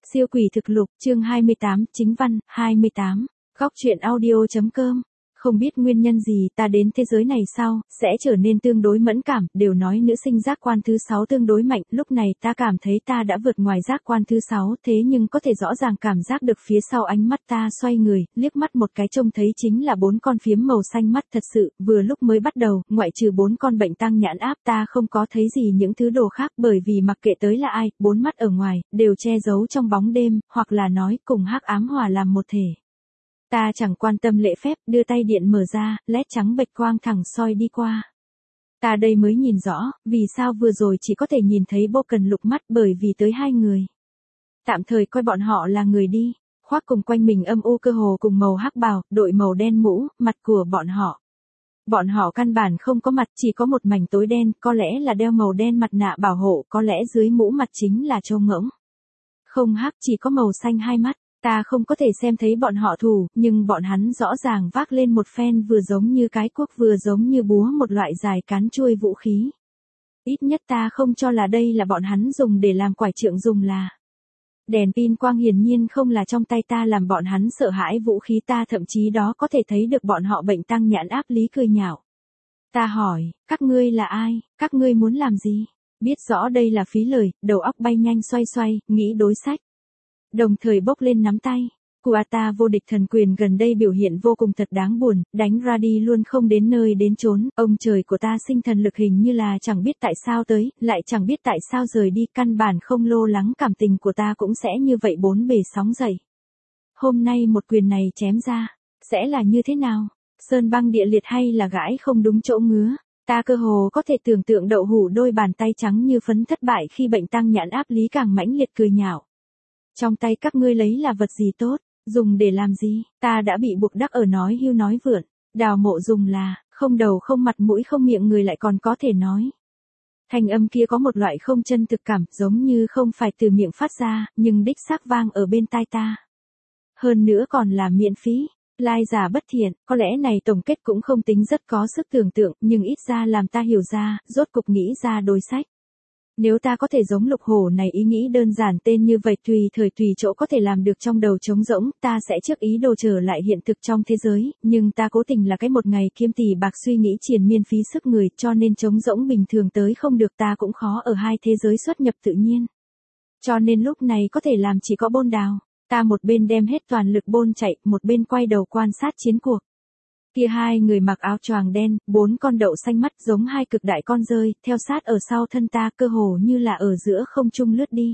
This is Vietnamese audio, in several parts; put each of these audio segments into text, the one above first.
Siêu quỷ thực lục, chương 28, chính văn, 28. Góc truyện audio.com. Không biết nguyên nhân gì ta đến thế giới này sau, sẽ trở nên tương đối mẫn cảm, đều nói nữ sinh giác quan thứ 6 tương đối mạnh, lúc này ta cảm thấy ta đã vượt ngoài giác quan thứ 6, thế nhưng có thể rõ ràng cảm giác được phía sau ánh mắt ta xoay người, liếc mắt một cái trông thấy chính là 4 con phiếm màu xanh mắt thật sự, vừa lúc mới bắt đầu, ngoại trừ 4 con bệnh tăng nhãn áp ta không có thấy gì những thứ đồ khác bởi vì mặc kệ tới là ai, 4 mắt ở ngoài, đều che giấu trong bóng đêm, hoặc là nói cùng hắc ám hòa làm một thể. Ta chẳng quan tâm lễ phép, đưa tay điện mở ra, led trắng bệch quang thẳng soi đi qua. Ta đây mới nhìn rõ, vì sao vừa rồi chỉ có thể nhìn thấy Bô Cần Lục mắt bởi vì tới 2 người. Tạm thời coi bọn họ là người đi, khoác cùng quanh mình âm u cơ hồ cùng màu hắc bào, đội màu đen mũ, mặt của bọn họ. Bọn họ căn bản không có mặt, chỉ có một mảnh tối đen, có lẽ là đeo màu đen mặt nạ bảo hộ, có lẽ dưới mũ mặt chính là trâu ngỗng. Không hắc, chỉ có màu xanh hai mắt. Ta không có thể xem thấy bọn họ thủ, nhưng bọn hắn rõ ràng vác lên một phen vừa giống như cái cuốc vừa giống như búa một loại dài cán chuôi vũ khí. Ít nhất ta không cho là đây là bọn hắn dùng để làm quải trượng dùng là. Đèn pin quang hiển nhiên không là trong tay ta làm bọn hắn sợ hãi vũ khí ta thậm chí đó có thể thấy được bọn họ bệnh tăng nhãn áp lý cười nhạo. Ta hỏi, các ngươi là ai, các ngươi muốn làm gì? Biết rõ đây là phí lời, đầu óc bay nhanh xoay xoay, nghĩ đối sách. Đồng thời bốc lên nắm tay. Kuata vô địch thần quyền gần đây biểu hiện vô cùng thật đáng buồn, đánh ra đi luôn không đến nơi đến chốn, ông trời của ta sinh thần lực hình như là chẳng biết tại sao tới, lại chẳng biết tại sao rời đi, căn bản không lo lắng cảm tình của ta cũng sẽ như vậy bốn bề sóng dậy. Hôm nay một quyền này chém ra, sẽ là như thế nào? Sơn băng địa liệt hay là gãi không đúng chỗ ngứa? Ta cơ hồ có thể tưởng tượng đậu hũ đôi bàn tay trắng như phấn thất bại khi bệnh tăng nhãn áp lý càng mãnh liệt cười nhạo. Trong tay các ngươi lấy là vật gì tốt, dùng để làm gì, ta đã bị buộc đắc ở nói hưu nói vượn, Đào Mộ dùng là, không đầu không mặt mũi không miệng người lại còn có thể nói. Thanh âm kia có một loại không chân thực cảm, giống như không phải từ miệng phát ra, nhưng đích xác vang ở bên tai ta. Hơn nữa còn là miễn phí, lai giả bất thiện, có lẽ này tổng kết cũng không tính rất có sức tưởng tượng, nhưng ít ra làm ta hiểu ra, rốt cục nghĩ ra đối sách. Nếu ta có thể giống Lục Hổ này ý nghĩ đơn giản tên như vậy tùy thời tùy chỗ có thể làm được trong đầu trống rỗng, ta sẽ trước ý đồ trở lại hiện thực trong thế giới, nhưng ta cố tình là cái một ngày kiếm tỷ bạc suy nghĩ triền miên phí sức người cho nên trống rỗng bình thường tới không được ta cũng khó ở hai thế giới xuất nhập tự nhiên. Cho nên lúc này có thể làm chỉ có Bôn Đào, ta một bên đem hết toàn lực bôn chạy, một bên quay đầu quan sát chiến cuộc. Kia 2 người mặc áo choàng đen, 4 con đậu xanh mắt giống 2 cực đại con rơi, theo sát ở sau thân ta cơ hồ như là ở giữa không trung lướt đi.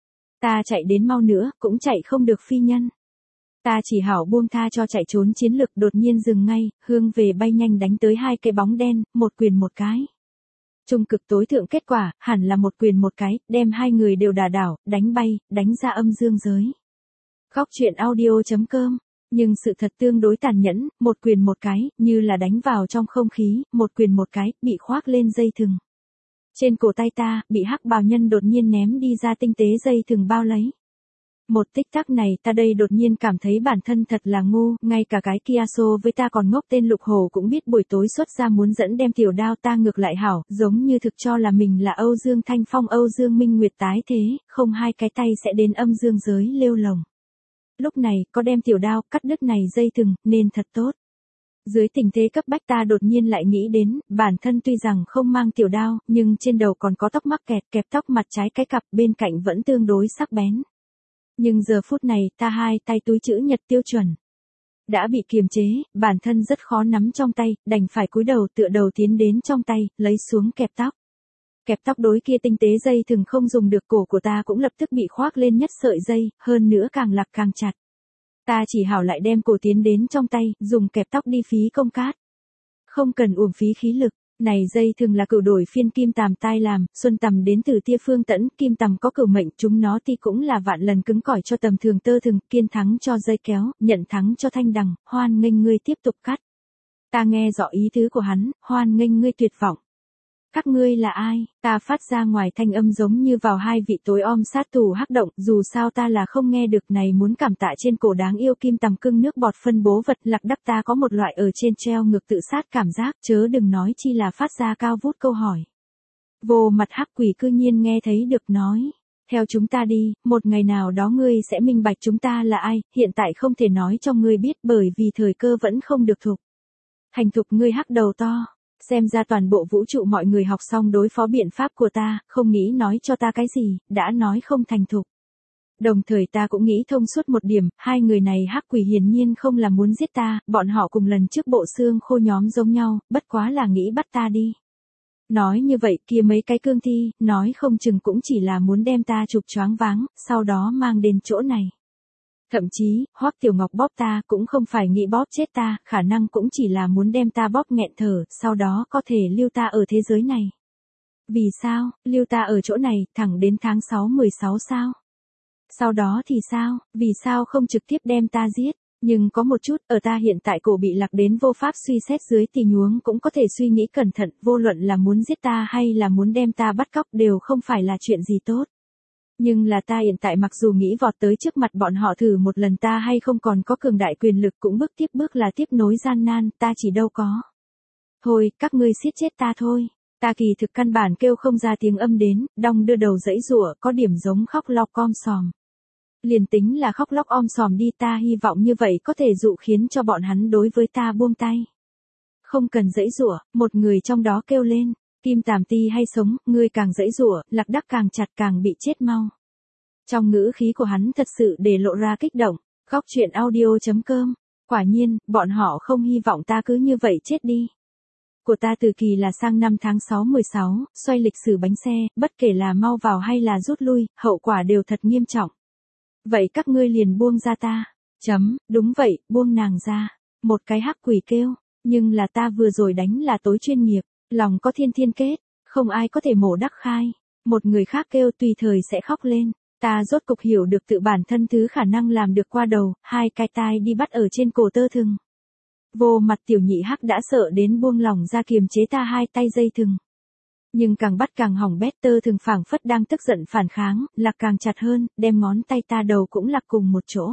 Ta chạy đến mau nữa, cũng chạy không được phi nhân. Ta chỉ hảo buông tha cho chạy trốn chiến lực đột nhiên dừng ngay, hướng về bay nhanh đánh tới 2 cái bóng đen, một quyền một cái. Trung cực tối thượng kết quả, hẳn là một quyền một cái, đem 2 người đều đả đảo, đánh bay, đánh ra âm dương giới. Góc truyện audio.com. Nhưng sự thật tương đối tàn nhẫn, một quyền một cái, như là đánh vào trong không khí, một quyền một cái, bị khoác lên dây thừng. Trên cổ tay ta, bị hắc bào nhân đột nhiên ném đi ra tinh tế dây thừng bao lấy. Một tích tắc này ta đây đột nhiên cảm thấy bản thân thật là ngu, ngay cả cái kia xô với ta còn ngốc tên Lục Hổ cũng biết buổi tối xuất ra muốn dẫn đem tiểu đao ta ngược lại hảo, giống như thực cho là mình là Âu Dương Thanh Phong Âu Dương Minh Nguyệt tái thế, không 2 cái tay sẽ đến âm dương giới lêu lồng. Lúc này, có đem tiểu đao, cắt đứt này dây thừng, nên thật tốt. Dưới tình thế cấp bách ta đột nhiên lại nghĩ đến, bản thân tuy rằng không mang tiểu đao, nhưng trên đầu còn có tóc mắc kẹt, kẹp tóc mặt trái cái cặp, bên cạnh vẫn tương đối sắc bén. Nhưng giờ phút này, ta 2 tay túi chữ nhật tiêu chuẩn. Đã bị kiềm chế, bản thân rất khó nắm trong tay, đành phải cúi đầu tựa đầu tiến đến trong tay, lấy xuống kẹp tóc. Kẹp tóc đối kia tinh tế dây thừng không dùng được, cổ của ta cũng lập tức bị khoác lên nhất sợi dây, hơn nữa càng lạc càng chặt. Ta chỉ hảo lại đem cổ tiến đến trong tay, dùng kẹp tóc đi phí công cát. Không cần uổng phí khí lực, này dây thừng là cửu đổi phiên kim tằm tai làm, xuân tằm đến từ tia phương tẫn, kim tằm có cửu mệnh, chúng nó thì cũng là vạn lần cứng cỏi cho tầm thường tơ thừng, kiên thắng cho dây kéo, nhận thắng cho thanh đằng, hoan nghênh ngươi tiếp tục cắt. Ta nghe rõ ý tứ của hắn, hoan nghênh ngươi tuyệt vọng. Các ngươi là ai? Ta phát ra ngoài thanh âm giống như vào 2 vị tối om sát thủ hắc động, dù sao ta là không nghe được này muốn cảm tạ trên cổ đáng yêu kim tằm cưng nước bọt phân bố vật lạc đắc ta có một loại ở trên treo ngược tự sát cảm giác, chớ đừng nói chi là phát ra cao vút câu hỏi. Vô mặt hắc quỷ cư nhiên nghe thấy được nói. Theo chúng ta đi, một ngày nào đó ngươi sẽ minh bạch chúng ta là ai, hiện tại không thể nói cho ngươi biết bởi vì thời cơ vẫn không được thục. Thành thục ngươi hắc đầu to. Xem ra toàn bộ vũ trụ mọi người học xong đối phó biện pháp của ta, không nghĩ nói cho ta cái gì, đã nói không thành thục. Đồng thời ta cũng nghĩ thông suốt một điểm, hai người này hắc quỷ hiển nhiên không là muốn giết ta, bọn họ cùng lần trước bộ xương khô nhóm giống nhau, bất quá là nghĩ bắt ta đi. Nói như vậy kia mấy cái cương thi, nói không chừng cũng chỉ là muốn đem ta chụp choáng váng, sau đó mang đến chỗ này. Thậm chí, Hoắc Tiểu Ngọc bóp ta cũng không phải nghĩ bóp chết ta, khả năng cũng chỉ là muốn đem ta bóp nghẹn thở, sau đó có thể lưu ta ở thế giới này. Vì sao, lưu ta ở chỗ này, thẳng đến tháng 6/16 sao? Sau đó thì sao, vì sao không trực tiếp đem ta giết? Nhưng có một chút, ở ta hiện tại cổ bị lạc đến vô pháp suy xét dưới tình huống cũng có thể suy nghĩ cẩn thận, vô luận là muốn giết ta hay là muốn đem ta bắt cóc đều không phải là chuyện gì tốt. Nhưng là ta hiện tại mặc dù nghĩ vọt tới trước mặt bọn họ thử một lần ta hay không còn có cường đại quyền lực cũng bước tiếp bước là tiếp nối gian nan, ta chỉ đâu có. Thôi, các ngươi siết chết ta thôi. Ta kỳ thực căn bản kêu không ra tiếng âm đến, đong đưa đầu dãy rủa, có điểm giống khóc lóc om sòm. Liền tính là khóc lóc om sòm đi ta hy vọng như vậy có thể dụ khiến cho bọn hắn đối với ta buông tay. Không cần dãy rủa, một người trong đó kêu lên, Kim Tàm Ti hay sống, ngươi càng dãy rủa, Lạc Đắc càng chặt càng bị chết mau. Trong ngữ khí của hắn thật sự để lộ ra kích động, góc chuyện audio.com, quả nhiên, bọn họ không hy vọng ta cứ như vậy chết đi. Của ta từ kỳ là sang năm tháng 6/16, xoay lịch sử bánh xe, bất kể là mau vào hay là rút lui, hậu quả đều thật nghiêm trọng. Vậy các ngươi liền buông ra ta. Đúng vậy, buông nàng ra. Một cái hắc quỷ kêu, nhưng là ta vừa rồi đánh là tối chuyên nghiệp, lòng có thiên thiên kết, không ai có thể mổ đắc khai. Một người khác kêu tùy thời sẽ khóc lên. Ta rốt cục hiểu được tự bản thân thứ khả năng làm được qua đầu, hai cái tai đi bắt ở trên cổ tơ thừng. Vô mặt tiểu nhị hắc đã sợ đến buông lỏng ra kiềm chế ta hai tay dây thừng. Nhưng càng bắt càng hỏng bét tơ thường phảng phất đang tức giận phản kháng, lạc càng chặt hơn, đem ngón tay ta đầu cũng lạc cùng một chỗ.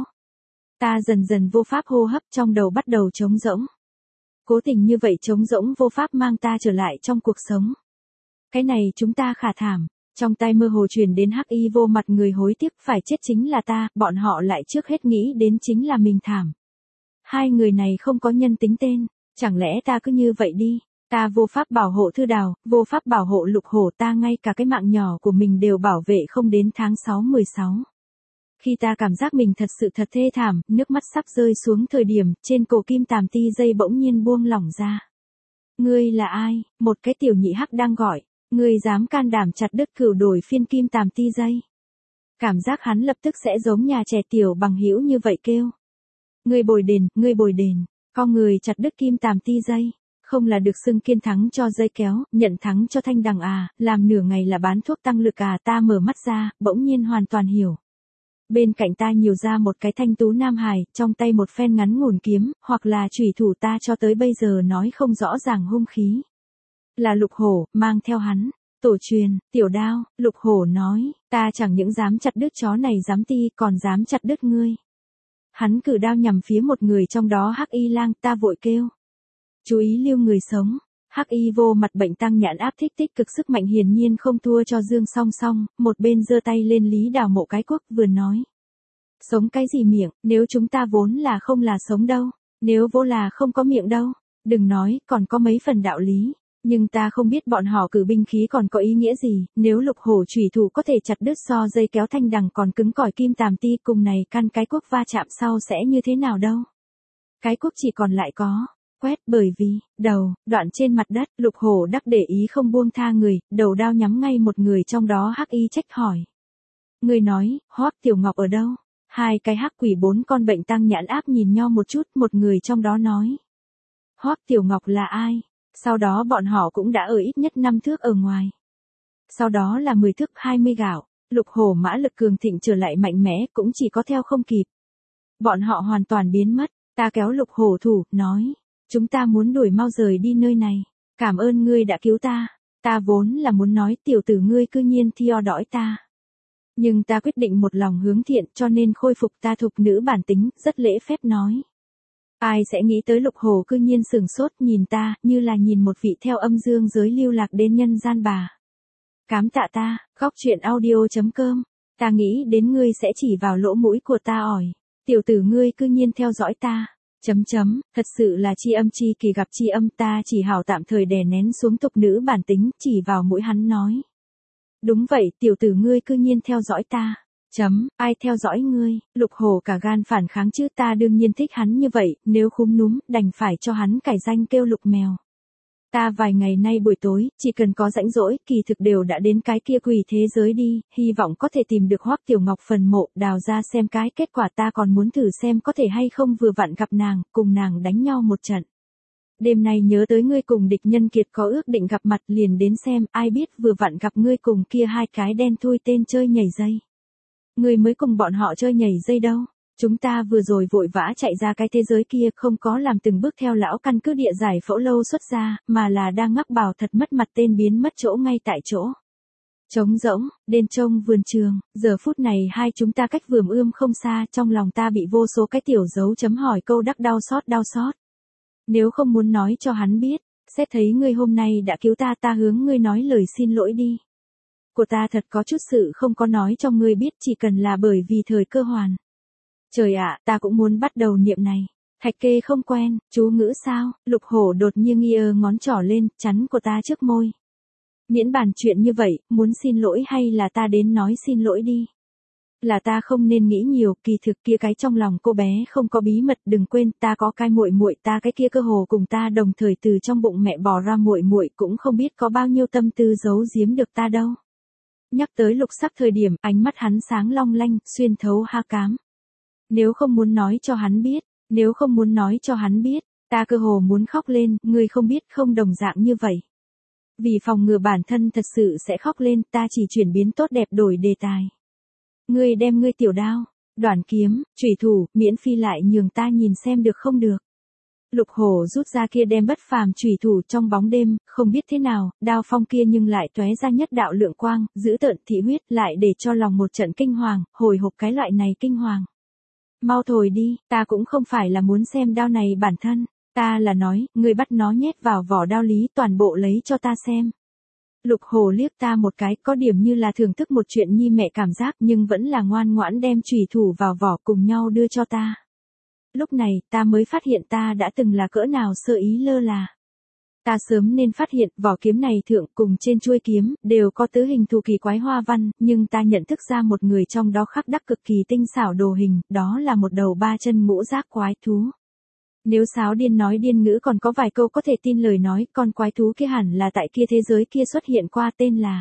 Ta dần dần vô pháp hô hấp trong đầu bắt đầu trống rỗng. Cố tình như vậy trống rỗng vô pháp mang ta trở lại trong cuộc sống. Cái này chúng ta khả thảm, trong tai mơ hồ truyền đến hắc y vô mặt người hối tiếc phải chết chính là ta, bọn họ lại trước hết nghĩ đến chính là mình thảm. Hai người này không có nhân tính tên, chẳng lẽ ta cứ như vậy đi. Ta vô pháp bảo hộ Thư Đào, vô pháp bảo hộ Lục Hổ, ta ngay cả cái mạng nhỏ của mình đều bảo vệ không đến tháng 6/16. Khi ta cảm giác mình thật sự thật thê thảm, nước mắt sắp rơi xuống thời điểm, trên cổ Kim Tàm Ti dây bỗng nhiên buông lỏng ra. Ngươi là ai? Một cái tiểu nhị hắc đang gọi. Ngươi dám can đảm chặt đứt cửu đổi phiên Kim Tàm Ti dây. Cảm giác hắn lập tức sẽ giống nhà trẻ tiểu bằng hữu như vậy kêu. Ngươi bồi đền, con người chặt đứt Kim Tàm Ti dây. Không là được xưng kiên thắng cho dây kéo, nhận thắng cho thanh đằng à, làm nửa ngày là bán thuốc tăng lực à, ta mở mắt ra, bỗng nhiên hoàn toàn hiểu. Bên cạnh ta nhiều ra một cái thanh tú nam hài, trong tay một phen ngắn ngủn kiếm, hoặc là chủy thủ ta cho tới bây giờ nói không rõ ràng hung khí. Là Lục Hổ, mang theo hắn. Tổ truyền, tiểu đao, Lục Hổ nói, ta chẳng những dám chặt đứt chó này dám ti còn dám chặt đứt ngươi. Hắn cử đao nhằm phía một người trong đó hắc y lang, ta vội kêu. Chú ý lưu người sống. Hắc y vô mặt bệnh tăng nhãn áp thích tích cực sức mạnh hiển nhiên không thua cho Dương Song Song, một bên giơ tay lên Lý Đào Mộ cái quốc vừa nói. Sống cái gì miệng, nếu chúng ta vốn là không là sống đâu, nếu vô là không có miệng đâu, đừng nói, còn có mấy phần đạo lý. Nhưng ta không biết bọn họ cử binh khí còn có ý nghĩa gì, nếu Lục Hổ chủy thủ có thể chặt đứt so dây kéo thanh đằng còn cứng cỏi Kim Tàm Ti cùng này căn cái quốc va chạm sau sẽ như thế nào đâu. Cái quốc chỉ còn lại có. Quét bởi vì, đầu, đoạn trên mặt đất, Lục Hổ đắc để ý không buông tha người, đầu đao nhắm ngay một người trong đó hắc y trách hỏi. Người nói, Hoắc Tiểu Ngọc ở đâu? Hai cái hắc quỷ bốn con bệnh tăng nhãn áp nhìn nhau một chút, một người trong đó nói. Hoắc Tiểu Ngọc là ai? Sau đó bọn họ cũng đã ở ít nhất 5 thước ở ngoài. Sau đó là 10 thước 20 gạo, Lục Hổ mã lực cường thịnh trở lại mạnh mẽ cũng chỉ có theo không kịp. Bọn họ hoàn toàn biến mất, ta kéo Lục Hổ thủ, nói. Chúng ta muốn đuổi mau rời đi nơi này. Cảm ơn ngươi đã cứu ta. Ta vốn là muốn nói tiểu tử ngươi cư nhiên theo dõi ta. Nhưng ta quyết định một lòng hướng thiện cho nên khôi phục ta thục nữ bản tính, rất lễ phép nói. Ai sẽ nghĩ tới Lục Hổ cư nhiên sừng sốt nhìn ta, như là nhìn một vị theo âm dương giới lưu lạc đến nhân gian bà. Cám tạ ta, góc chuyện audio.com Ta nghĩ đến ngươi sẽ chỉ vào lỗ mũi của ta ỏi. Tiểu tử ngươi cư nhiên theo dõi ta. Thật sự là tri âm chi kỳ gặp tri âm, ta chỉ hảo tạm thời đè nén xuống tục nữ bản tính, chỉ vào mũi hắn nói. Đúng vậy, tiểu tử ngươi cư nhiên theo dõi ta. Ai theo dõi ngươi? Lục Hổ cả gan phản kháng chứ, ta đương nhiên thích hắn như vậy, nếu khúm núm, đành phải cho hắn cải danh kêu Lục Mèo. Ta vài ngày nay buổi tối, chỉ cần có rãnh rỗi, kỳ thực đều đã đến cái kia quỷ thế giới đi, hy vọng có thể tìm được Hoắc Tiểu Ngọc phần mộ, đào ra xem cái kết quả, ta còn muốn thử xem có thể hay không vừa vặn gặp nàng, cùng nàng đánh nhau một trận. Đêm nay nhớ tới ngươi cùng địch nhân kiệt có ước định gặp mặt, liền đến xem, ai biết vừa vặn gặp ngươi cùng kia hai cái đen thui tên chơi nhảy dây. Ngươi mới cùng bọn họ chơi nhảy dây đâu. Chúng ta vừa rồi vội vã chạy ra cái thế giới kia, không có làm từng bước theo lão căn cứ địa giải phẫu lâu xuất ra, mà là đang ngắc bảo thật mất mặt tên biến mất chỗ ngay tại chỗ. Trống rỗng, đền trông vườn trường, giờ phút này hai chúng ta cách vườn ươm không xa, trong lòng ta bị vô số cái tiểu dấu chấm hỏi câu đắc đau xót. Nếu không muốn nói cho hắn biết, xét thấy ngươi hôm nay đã cứu ta, ta hướng ngươi nói lời xin lỗi đi. Của ta thật có chút sự không có nói cho ngươi biết, chỉ cần là bởi vì thời cơ hoàn. Trời ạ, ta cũng muốn bắt đầu niệm này. Thạch Kê không quen, chú ngữ sao? Lục Hổ đột nhiên ngón trỏ lên, chắn của ta trước môi. Miễn bàn chuyện như vậy, muốn xin lỗi hay là ta đến nói xin lỗi đi. Là ta không nên nghĩ nhiều, kỳ thực kia cái trong lòng cô bé không có bí mật, đừng quên, ta có cái muội muội, ta cái kia cơ hồ cùng ta đồng thời từ trong bụng mẹ bò ra muội muội, cũng không biết có bao nhiêu tâm tư giấu giếm được ta đâu. Nhắc tới Lục Sắc thời điểm, ánh mắt hắn sáng long lanh, xuyên thấu ha cám. Nếu không muốn nói cho hắn biết, ta cơ hồ muốn khóc lên, ngươi không biết không đồng dạng như vậy. Vì phòng ngừa bản thân thật sự sẽ khóc lên, ta chỉ chuyển biến tốt đẹp đổi đề tài. Ngươi đem ngươi tiểu đao, đoản kiếm, chủy thủ, miễn phi lại nhường ta nhìn xem được không được. Lục Hổ rút ra kia đem bất phàm chủy thủ, trong bóng đêm, không biết thế nào, đao phong kia nhưng lại tóe ra nhất đạo lượng quang, dữ tợn thị huyết, lại để cho lòng một trận kinh hoàng, hồi hộp cái loại này kinh hoàng. Mau thổi đi, ta cũng không phải là muốn xem đao này bản thân, ta là nói, ngươi bắt nó nhét vào vỏ đao lý, toàn bộ lấy cho ta xem. Lục Hổ liếc ta một cái, có điểm như là thưởng thức một chuyện nhi mẹ cảm giác, nhưng vẫn là ngoan ngoãn đem chủy thủ vào vỏ cùng nhau đưa cho ta. Lúc này, ta mới phát hiện ta đã từng là cỡ nào sơ ý lơ là. Ta sớm nên phát hiện, vỏ kiếm này thượng cùng trên chuôi kiếm, đều có tứ hình thù kỳ quái hoa văn, nhưng ta nhận thức ra một người trong đó khắc đắc cực kỳ tinh xảo đồ hình, đó là một đầu ba chân ngũ giác quái thú. Nếu sáo điên nói điên ngữ còn có vài câu có thể tin lời nói, con quái thú kia hẳn là tại kia thế giới kia xuất hiện qua, tên là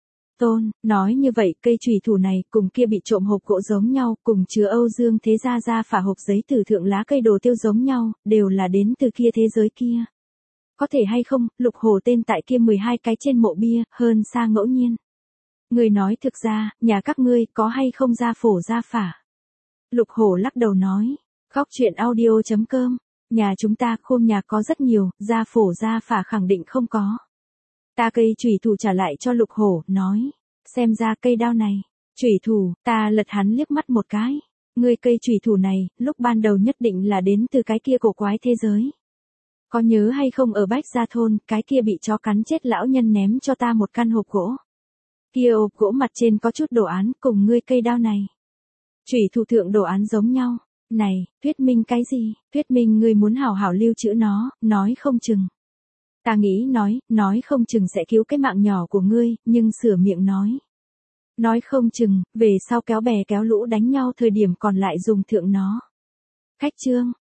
Tôn. Nói như vậy, cây chùy thủ này cùng kia bị trộm hộp gỗ giống nhau, cùng chứa Âu Dương Thế Gia phả hộp giấy từ thượng lá cây đồ tiêu giống nhau, đều là đến từ kia thế giới kia. Có thể hay không, Lục Hổ tên tại kia 12 cái trên mộ bia, hơn xa ngẫu nhiên. Người nói thực ra, nhà các ngươi có hay không gia phổ gia phả? Lục Hổ lắc đầu nói, góc chuyện audio.com, nhà chúng ta khôn nhà có rất nhiều, gia phổ gia phả khẳng định không có. Ta cây chủy thủ trả lại cho Lục Hổ, nói, xem ra cây đao này, chủy thủ, ta lật hắn liếc mắt một cái. Ngươi cây chủy thủ này, lúc ban đầu nhất định là đến từ cái kia cổ quái thế giới. Có nhớ hay không ở Bách Gia Thôn, cái kia bị chó cắn chết lão nhân ném cho ta một căn hộp gỗ. Kia hộp gỗ mặt trên có chút đồ án, cùng ngươi cây đao này. Chủy thủ thượng đồ án giống nhau. Này, thuyết minh cái gì? Thuyết minh ngươi muốn hảo hảo lưu trữ nó, nói không chừng. Ta nghĩ nói không chừng sẽ cứu cái mạng nhỏ của ngươi, nhưng sửa miệng nói. Nói không chừng, về sau kéo bè kéo lũ đánh nhau thời điểm còn lại dùng thượng nó. Khách chương.